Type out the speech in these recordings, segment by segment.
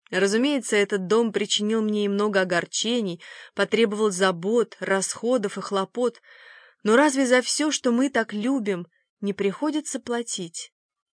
Разумеется, этот дом причинил мне и много огорчений, потребовал забот, расходов и хлопот, но разве за все, что мы так любим, не приходится платить?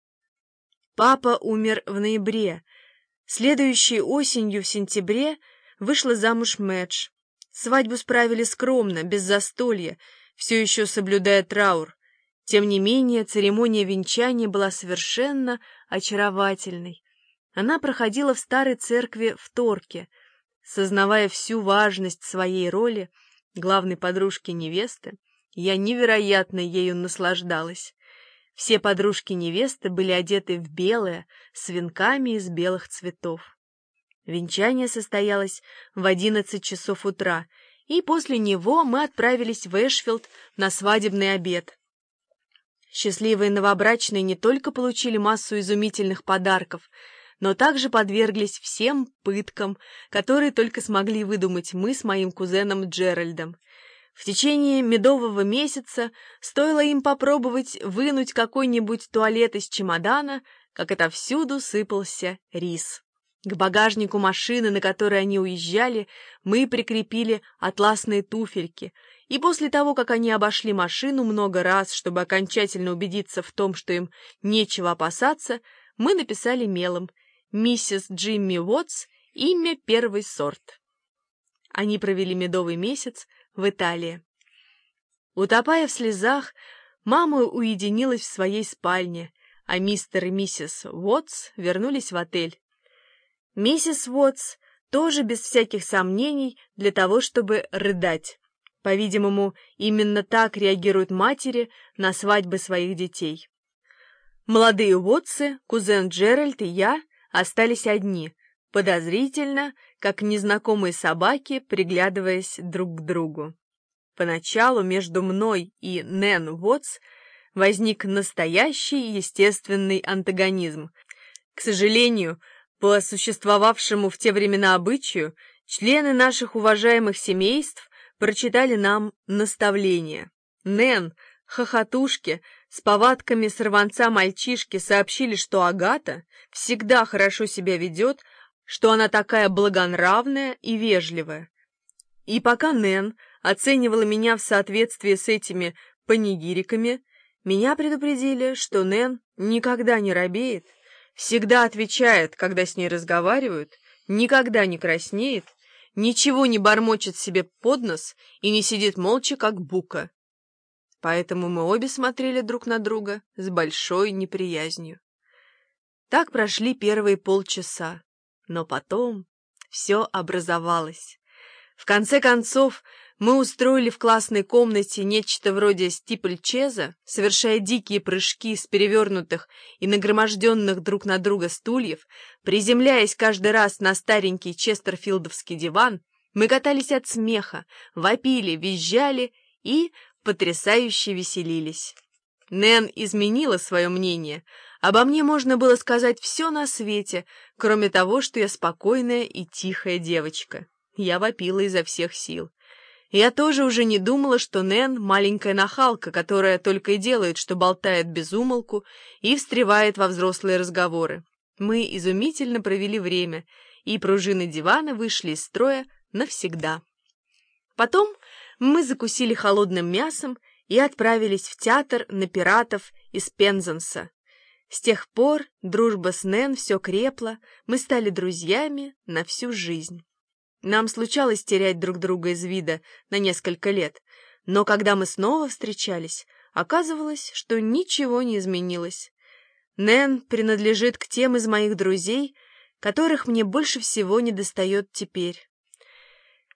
Папа умер в ноябре. Следующей осенью, в сентябре, вышла замуж Мэдж. Свадьбу справили скромно, без застолья, все еще соблюдая траур. Тем не менее, церемония венчания была совершенно очаровательной. Она проходила в старой церкви в Торке. Сознавая всю важность своей роли главной подружки невесты, я невероятно ею наслаждалась. Все подружки невесты были одеты в белое, с венками из белых цветов. Венчание состоялось в 11 часов утра, и после него мы отправились в Эшфилд на свадебный обед. Счастливые новобрачные не только получили массу изумительных подарков, но также подверглись всем пыткам, которые только смогли выдумать мы с моим кузеном Джеральдом. В течение медового месяца стоило им попробовать вынуть какой-нибудь туалет из чемодана, как отовсюду сыпался рис. К багажнику машины, на которой они уезжали, мы прикрепили атласные туфельки, и после того, как они обошли машину много раз, чтобы окончательно убедиться в том, что им нечего опасаться, мы написали мелом «Миссис Джимми Уотс, имя первый сорт». Они провели медовый месяц в Италии. Утопая в слезах, мама уединилась в своей спальне, а мистер и миссис Уотс вернулись в отель. Миссис Уотс тоже без всяких сомнений для того, чтобы рыдать. По-видимому, именно так реагируют матери на свадьбы своих детей. Молодые Уотсы, кузен Джеральд и я остались одни, подозрительно, как незнакомые собаки, приглядываясь друг к другу. Поначалу между мной и Нэн Уотс возник настоящий естественный антагонизм. К сожалению, по существовавшему в те времена обычаю, члены наших уважаемых семейств прочитали нам наставления. Нэн, хохотушки, с повадками сорванца-мальчишки сообщили, что Агата всегда хорошо себя ведет, что она такая благонравная и вежливая. И пока Нэн оценивала меня в соответствии с этими панигириками, меня предупредили, что Нэн никогда не робеет, всегда отвечает, когда с ней разговаривают, никогда не краснеет, ничего не бормочет себе под нос и не сидит молча, как бука. Поэтому мы обе смотрели друг на друга с большой неприязнью. Так прошли первые полчаса, но потом все образовалось. В конце концов, мы устроили в классной комнате нечто вроде стипльчеза, совершая дикие прыжки с перевернутых и нагроможденных друг на друга стульев, приземляясь каждый раз на старенький честерфилдовский диван, мы катались от смеха, вопили, визжали и потрясающе веселились. Нэн изменила свое мнение. Обо мне можно было сказать все на свете, кроме того, что я спокойная и тихая девочка. Я вопила изо всех сил. Я тоже уже не думала, что Нэн — маленькая нахалка, которая только и делает, что болтает без умолку и встревает во взрослые разговоры. Мы изумительно провели время, и пружины дивана вышли из строя навсегда. Потом мы закусили холодным мясом и отправились в театр на пиратов из Пензанса. С тех пор дружба с Нэн все крепла, мы стали друзьями на всю жизнь. Нам случалось терять друг друга из вида на несколько лет, но когда мы снова встречались, оказывалось, что ничего не изменилось. Нэн принадлежит к тем из моих друзей, которых мне больше всего недостает теперь.